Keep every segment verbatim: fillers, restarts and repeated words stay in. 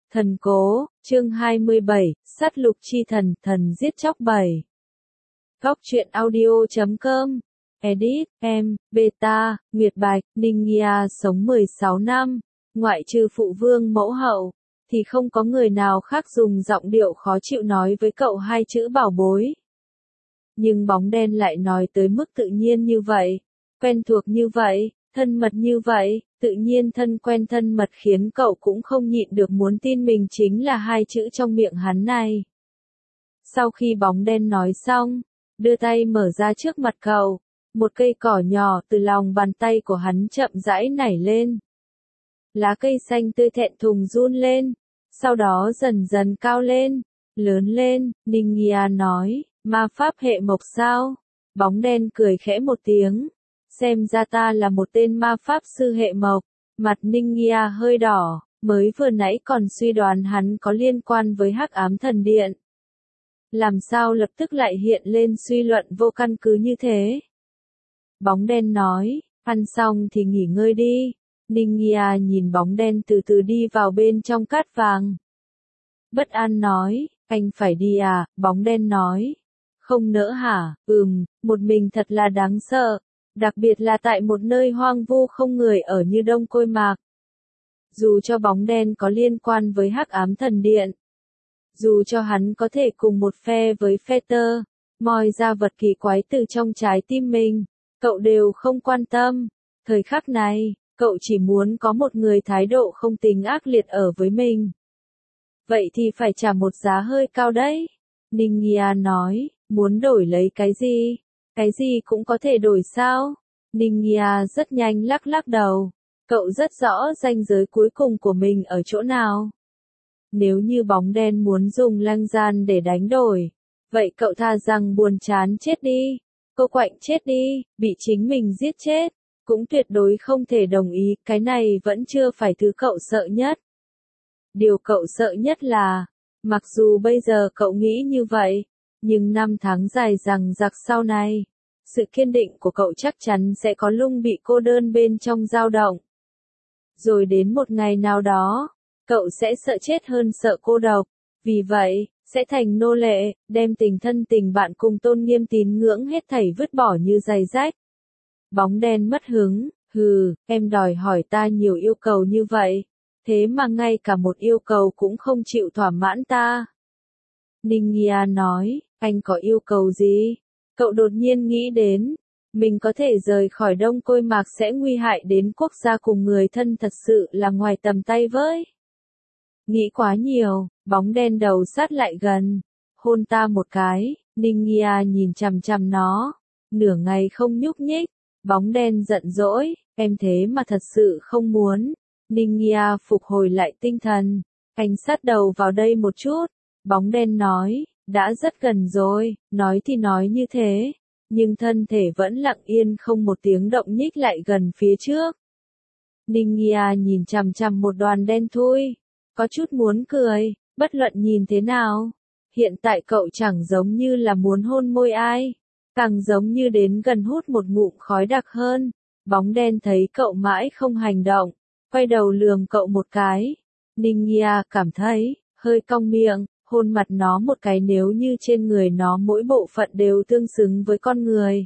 Thần cố, chương hai mươi bảy, sát lục chi thần, thần giết chóc bảy. Góc truyện audio chấm com, edit, em, beta, Nguyệt Bạch, Ninh Nghia sống mười sáu năm, ngoại trừ phụ vương mẫu hậu, thì không có người nào khác dùng giọng điệu khó chịu nói với cậu hai chữ bảo bối. Nhưng bóng đen lại nói tới mức tự nhiên như vậy, quen thuộc như vậy, thân mật như vậy, tự nhiên thân quen thân mật khiến cậu cũng không nhịn được muốn tin mình chính là hai chữ trong miệng hắn này. Sau khi bóng đen nói xong, đưa tay mở ra trước mặt cậu, một cây cỏ nhỏ từ lòng bàn tay của hắn chậm rãi nảy lên. Lá cây xanh tươi thẹn thùng run lên, sau đó dần dần cao lên, lớn lên. Ninh Nghia nói, ma pháp hệ mộc sao? Bóng đen cười khẽ một tiếng. Xem ra ta là một tên ma pháp sư hệ mộc. Mặt Ninh Nghia hơi đỏ, mới vừa nãy còn suy đoán hắn có liên quan với Hắc Ám Thần Điện. Làm sao lập tức lại hiện lên suy luận vô căn cứ như thế? Bóng đen nói, ăn xong thì nghỉ ngơi đi. Ninh Nghia nhìn bóng đen từ từ đi vào bên trong cát vàng. Bất an nói, anh phải đi à? Bóng đen nói, không nỡ hả? Ừm, một mình thật là đáng sợ. Đặc biệt là tại một nơi hoang vu không người ở như Đông Côi Mạc. Dù cho bóng đen có liên quan với Hắc Ám Thần Điện, dù cho hắn có thể cùng một phe với Fetter, moi ra vật kỳ quái từ trong trái tim mình, cậu đều không quan tâm. Thời khắc này, cậu chỉ muốn có một người thái độ không tính ác liệt ở với mình. Vậy thì phải trả một giá hơi cao đấy. Ninh Nghia nói, muốn đổi lấy cái gì? Cái gì cũng có thể đổi sao? Ninh Nghia rất nhanh lắc lắc đầu. Cậu rất rõ ranh giới cuối cùng của mình ở chỗ nào. Nếu như bóng đen muốn dùng lăng gian để đánh đổi, vậy cậu thà rằng buồn chán chết đi, cô quạnh chết đi, bị chính mình giết chết, cũng tuyệt đối không thể đồng ý. Cái này vẫn chưa phải thứ cậu sợ nhất. Điều cậu sợ nhất là, mặc dù bây giờ cậu nghĩ như vậy, nhưng năm tháng dài dằng dặc sau này, sự kiên định của cậu chắc chắn sẽ có lung bị cô đơn bên trong dao động. Rồi đến một ngày nào đó, cậu sẽ sợ chết hơn sợ cô độc, vì vậy, sẽ thành nô lệ, đem tình thân tình bạn cùng tôn nghiêm tín ngưỡng hết thảy vứt bỏ như giày rách. Bóng đen mất hứng, hừ, em đòi hỏi ta nhiều yêu cầu như vậy, thế mà ngay cả một yêu cầu cũng không chịu thỏa mãn ta. Ninh Nghia nói, anh có yêu cầu gì? Cậu đột nhiên nghĩ đến, mình có thể rời khỏi Đông Côi Mạc sẽ nguy hại đến quốc gia cùng người thân thật sự là ngoài tầm tay với. Nghĩ quá nhiều, bóng đen đầu sát lại gần, hôn ta một cái. Ninh Nghia nhìn chằm chằm nó, nửa ngày không nhúc nhích. Bóng đen giận dỗi, em thế mà thật sự không muốn. Ninh Nghia phục hồi lại tinh thần, anh sát đầu vào đây một chút. Bóng đen nói, đã rất gần rồi. Nói thì nói như thế, nhưng thân thể vẫn lặng yên không một tiếng động nhích lại gần phía trước. Ninh Nghia nhìn chằm chằm một đoàn đen thui, có chút muốn cười. Bất luận nhìn thế nào, hiện tại cậu chẳng giống như là muốn hôn môi ai, càng giống như đến gần hút một ngụm khói đặc hơn. Bóng đen thấy cậu mãi không hành động, quay đầu lườm cậu một cái. Ninh Nghia cảm thấy hơi cong miệng, hôn mặt nó một cái nếu như trên người nó mỗi bộ phận đều tương xứng với con người.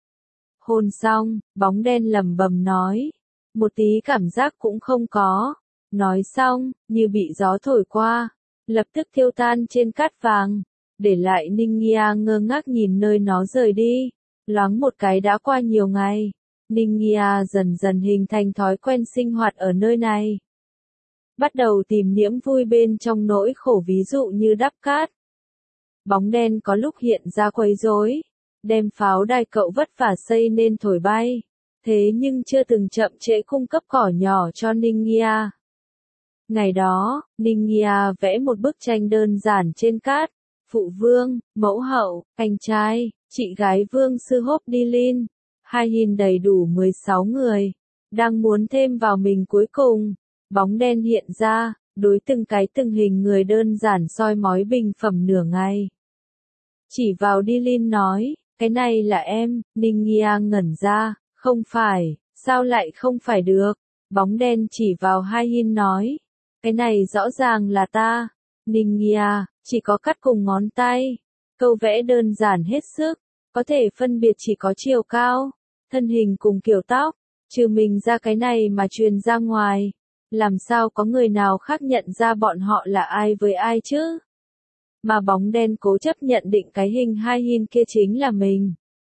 Hôn xong, bóng đen lẩm bẩm nói, một tí cảm giác cũng không có. Nói xong, như bị gió thổi qua, lập tức thiêu tan trên cát vàng, để lại Ninh Nghia ngơ ngác nhìn nơi nó rời đi. Loáng một cái đã qua nhiều ngày, Ninh Nghia dần dần hình thành thói quen sinh hoạt ở nơi này. Bắt đầu tìm niềm vui bên trong nỗi khổ, ví dụ như đắp cát. Bóng đen có lúc hiện ra quấy rối, đem pháo đài cậu vất vả xây nên thổi bay, thế nhưng chưa từng chậm trễ cung cấp cỏ nhỏ cho Ninh Nghia. Ngày đó, Ninh Nghia vẽ một bức tranh đơn giản trên cát. Phụ vương, mẫu hậu, anh trai, chị gái vương sư Hốp Đi Linh, hai hình đầy đủ mười sáu người, đang muốn thêm vào mình cuối cùng. Bóng đen hiện ra, đối từng cái từng hình người đơn giản soi mói bình phẩm nửa ngày. Chỉ vào Đi Linh nói, cái này là em. Ninh Nghia ngẩn ra, không phải, sao lại không phải được? Bóng đen chỉ vào hai hình nói, Cái này rõ ràng là ta. Ningia, chỉ có cắt cùng ngón tay. Câu vẽ đơn giản hết sức, có thể phân biệt chỉ có chiều cao, thân hình cùng kiểu tóc, trừ mình ra cái này mà truyền ra ngoài. Làm sao có người nào khác nhận ra bọn họ là ai với ai chứ? Mà bóng đen cố chấp nhận định cái hình hai hin kia chính là mình.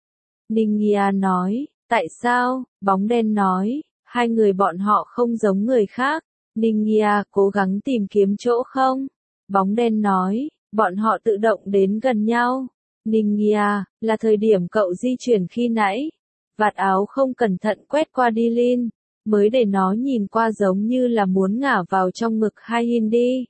Ningia nói, tại sao? Bóng đen nói, hai người bọn họ không giống người khác. Ningia cố gắng tìm kiếm chỗ không. Bóng đen nói, bọn họ tự động đến gần nhau. Ningia, là thời điểm cậu di chuyển khi nãy. Vạt áo không cẩn thận quét qua đi Lin, mới để nó nhìn qua giống như là muốn ngả vào trong ngực hai hin đi.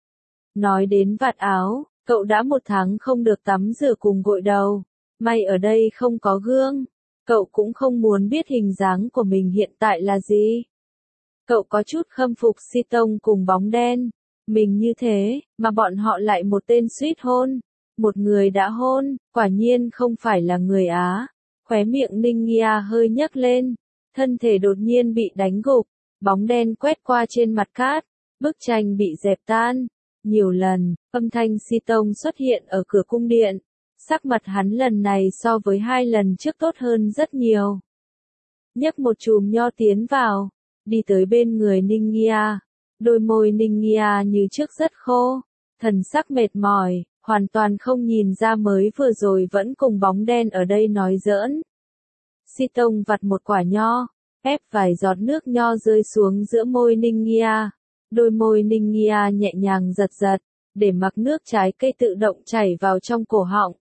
Nói đến vạt áo, cậu đã một tháng không được tắm rửa cùng gội đầu. May ở đây không có gương. Cậu cũng không muốn biết hình dáng của mình hiện tại là gì. Cậu có chút khâm phục Si Tông cùng bóng đen. Mình như thế, mà bọn họ lại một tên suýt hôn. Một người đã hôn, quả nhiên không phải là người Á. Khóe miệng Ningia hơi nhấc lên. Thân thể đột nhiên bị đánh gục. Bóng đen quét qua trên mặt cát. Bức tranh bị dẹp tan. Nhiều lần, âm thanh Si Tông xuất hiện ở cửa cung điện. Sắc mặt hắn lần này so với hai lần trước tốt hơn rất nhiều. Nhấc một chùm nho tiến vào, đi tới bên người Ningia. Đôi môi Ningia như trước rất khô, thần sắc mệt mỏi, hoàn toàn không nhìn ra mới vừa rồi vẫn cùng bóng đen ở đây nói giỡn. Si Tông vặt một quả nho, ép vài giọt nước nho rơi xuống giữa môi Ningia. Đôi môi Ningia nhẹ nhàng giật giật, để mặc nước trái cây tự động chảy vào trong cổ họng.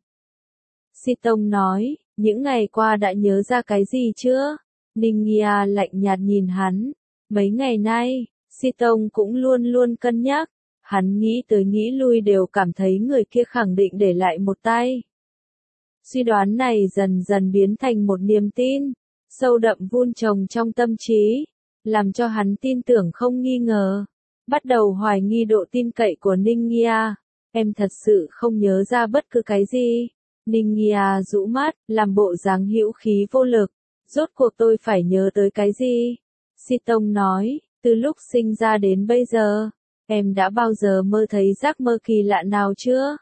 Si Tông nói, những ngày qua đã nhớ ra cái gì chưa? Ningia lạnh nhạt nhìn hắn. Mấy ngày nay, Si Tông cũng luôn luôn cân nhắc. Hắn nghĩ tới nghĩ lui đều cảm thấy người kia khẳng định để lại một tay. Suy đoán này dần dần biến thành một niềm tin, sâu đậm vun trồng trong tâm trí, làm cho hắn tin tưởng không nghi ngờ. Bắt đầu hoài nghi độ tin cậy của Ningia. Em thật sự không nhớ ra bất cứ cái gì. Ningia rũ mắt, làm bộ dáng hữu khí vô lực. Rốt cuộc tôi phải nhớ tới cái gì? Si Tông nói, từ lúc sinh ra đến bây giờ, em đã bao giờ mơ thấy giấc mơ kỳ lạ nào chưa?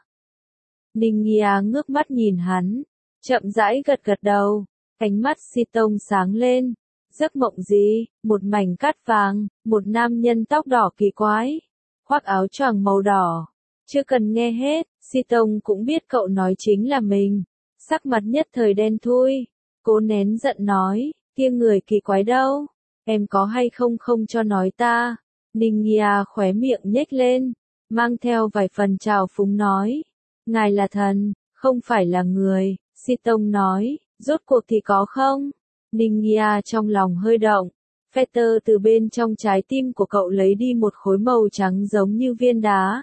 Ningia ngước mắt nhìn hắn, chậm rãi gật gật đầu, ánh mắt Si Tông sáng lên. Giấc mộng gì? Một mảnh cát vàng, một nam nhân tóc đỏ kỳ quái, khoác áo choàng màu đỏ. Chưa cần nghe hết, Si Tông cũng biết cậu nói chính là mình. Sắc mặt nhất thời đen thui, cố nén giận nói, kia người kỳ quái đâu? Em có hay không không cho nói ta? Ningia khóe miệng nhếch lên, mang theo vài phần trào phúng nói, ngài là thần, không phải là người. Si Tông nói, rốt cuộc thì có không? Ningia trong lòng hơi động. Fetter từ bên trong trái tim của cậu lấy đi một khối màu trắng giống như viên đá.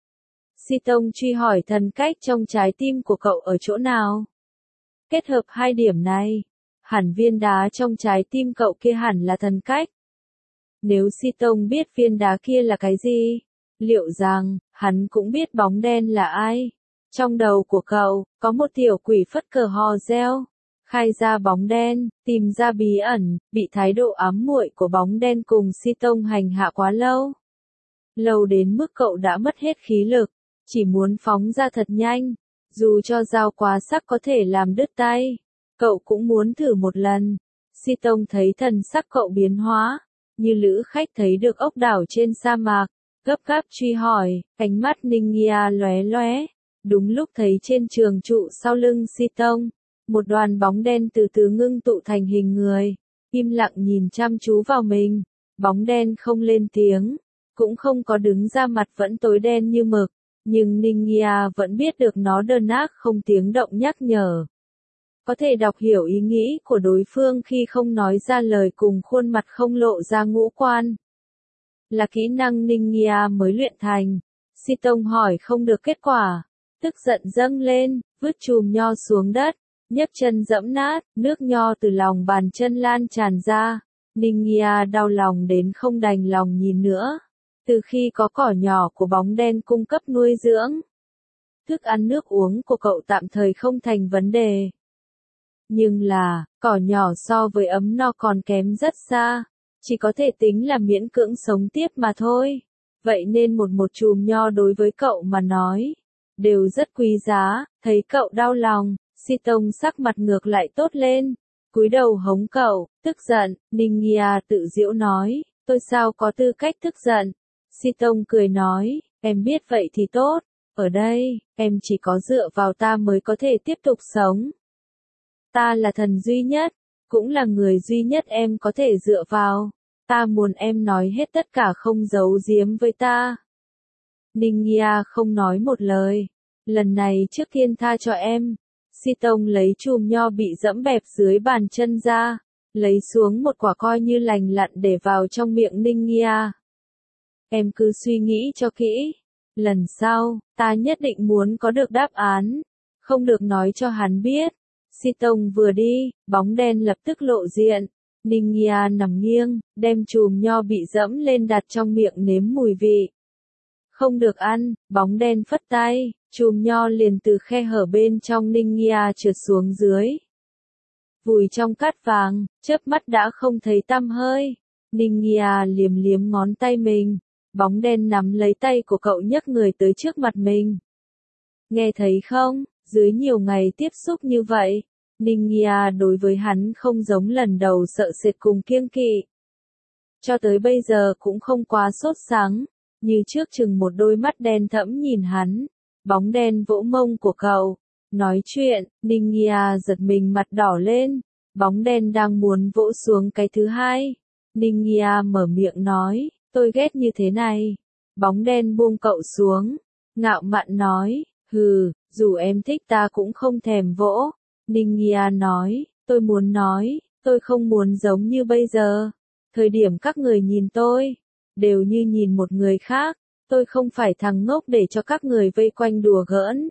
Si Tông truy hỏi thần cách trong trái tim của cậu ở chỗ nào? Kết hợp hai điểm này, hẳn viên đá trong trái tim cậu kia hẳn là thần cách. Nếu Si Tông biết viên đá kia là cái gì, liệu rằng, hắn cũng biết bóng đen là ai? Trong đầu của cậu, có một tiểu quỷ phất cờ hò reo. Khai ra bóng đen, tìm ra bí ẩn, bị thái độ ám muội của bóng đen cùng Si Tông hành hạ quá lâu. Lâu đến mức cậu đã mất hết khí lực, chỉ muốn phóng ra thật nhanh, dù cho dao quá sắc có thể làm đứt tay. Cậu cũng muốn thử một lần. Si Tông thấy thần sắc cậu biến hóa, như lữ khách thấy được ốc đảo trên sa mạc, gấp gáp truy hỏi, ánh mắt Ningia lóe lóe. Đúng lúc thấy trên trường trụ sau lưng Si Tông, một đoàn bóng đen từ từ ngưng tụ thành hình người, im lặng nhìn chăm chú vào mình. Bóng đen không lên tiếng, cũng không có đứng ra, mặt vẫn tối đen như mực, nhưng Ningia vẫn biết được nó đơn ác không tiếng động nhắc nhở. Có thể đọc hiểu ý nghĩ của đối phương khi không nói ra lời cùng khuôn mặt không lộ ra ngũ quan. Là kỹ năng Ningia mới luyện thành. Si Tông hỏi không được kết quả, tức giận dâng lên, vứt chùm nho xuống đất, nhấc chân dẫm nát, nước nho từ lòng bàn chân lan tràn ra. Ningia đau lòng đến không đành lòng nhìn nữa. Từ khi có cỏ nhỏ của bóng đen cung cấp nuôi dưỡng, thức ăn nước uống của cậu tạm thời không thành vấn đề. Nhưng là, cỏ nhỏ so với ấm no còn kém rất xa, chỉ có thể tính là miễn cưỡng sống tiếp mà thôi. vậy nên một một chùm nho đối với cậu mà nói, đều rất quý giá. Thấy cậu đau lòng, Si Tông sắc mặt ngược lại tốt lên, cúi đầu hống cậu. Tức giận, Ninh Nghia tự giễu nói, tôi sao có tư cách tức giận. Si Tông cười nói, em biết vậy thì tốt, ở đây, em chỉ có dựa vào ta mới có thể tiếp tục sống. Ta là thần duy nhất, cũng là người duy nhất em có thể dựa vào. Ta muốn em nói hết tất cả, không giấu giếm với ta. Ninh Nghia không nói một lời. Lần này trước tiên tha cho em. Si Tông lấy chùm nho bị dẫm bẹp dưới bàn chân ra, lấy xuống một quả coi như lành lặn để vào trong miệng Ninh Nghia. Em cứ suy nghĩ cho kỹ. Lần sau, ta nhất định muốn có được đáp án. Không được nói cho hắn biết. Si Tông vừa đi, bóng đen lập tức lộ diện. Ninh Nghia nằm nghiêng, đem chùm nho bị dẫm lên đặt trong miệng nếm mùi vị. Không được ăn, bóng đen phất tay, chùm nho liền từ khe hở bên trong Ninh Nghia trượt xuống dưới. Vùi trong cát vàng, chớp mắt đã không thấy tăm hơi. Ninh Nghia liếm liếm ngón tay mình, bóng đen nắm lấy tay của cậu nhấc người tới trước mặt mình. Nghe thấy không, dưới nhiều ngày tiếp xúc như vậy, Ninh Nghia đối với hắn không giống lần đầu sợ sệt cùng kiêng kỵ. Cho tới bây giờ cũng không quá sốt sắng, như trước chừng một đôi mắt đen thẫm nhìn hắn. Bóng đen vỗ mông của cậu. Nói chuyện, Ninh Nghia giật mình mặt đỏ lên. Bóng đen đang muốn vỗ xuống cái thứ hai. Ninh Nghia mở miệng nói, tôi ghét như thế này. Bóng đen buông cậu xuống. Ngạo mạn nói, hừ, dù em thích ta cũng không thèm vỗ. Ninh Nghia nói, tôi muốn nói, tôi không muốn giống như bây giờ. Thời điểm các người nhìn tôi, đều như nhìn một người khác. Tôi không phải thằng ngốc để cho các người vây quanh đùa giỡn.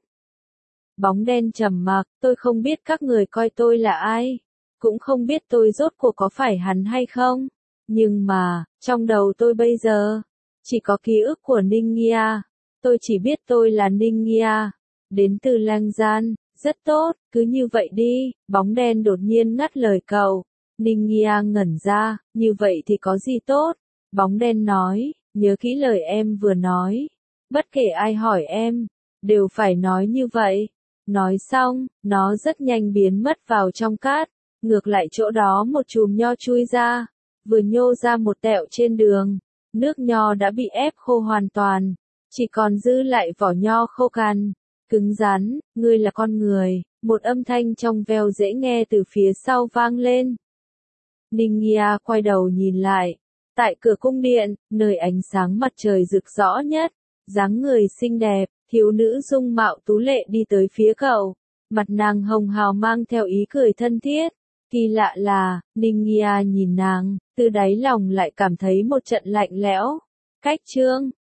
Bóng đen trầm mặc, tôi không biết các người coi tôi là ai. Cũng không biết tôi rốt cuộc có phải hắn hay không. Nhưng mà, trong đầu tôi bây giờ, chỉ có ký ức của Ninh Nghia. Tôi chỉ biết tôi là Ninh Nghia, đến từ Lang Gian. Rất tốt, cứ như vậy đi. Bóng đen đột nhiên ngắt lời cậu. Ninh Nghia ngẩn ra, như vậy thì có gì tốt? Bóng đen nói, nhớ kỹ lời em vừa nói. Bất kể ai hỏi em, đều phải nói như vậy. Nói xong, nó rất nhanh biến mất vào trong cát. Ngược lại chỗ đó một chùm nho chui ra, vừa nhô ra một tẹo trên đường. Nước nho đã bị ép khô hoàn toàn, chỉ còn dư lại vỏ nho khô cằn, cứng rắn. Ngươi là con người, một âm thanh trong veo dễ nghe từ phía sau vang lên. Ninh Nghia quay đầu nhìn lại. Tại cửa cung điện, nơi ánh sáng mặt trời rực rõ nhất, dáng người xinh đẹp, thiếu nữ dung mạo tú lệ đi tới phía cậu. Mặt nàng hồng hào mang theo ý cười thân thiết. Kỳ lạ là, Ninh Nghia nhìn nàng, từ đáy lòng lại cảm thấy một trận lạnh lẽo. Cách chương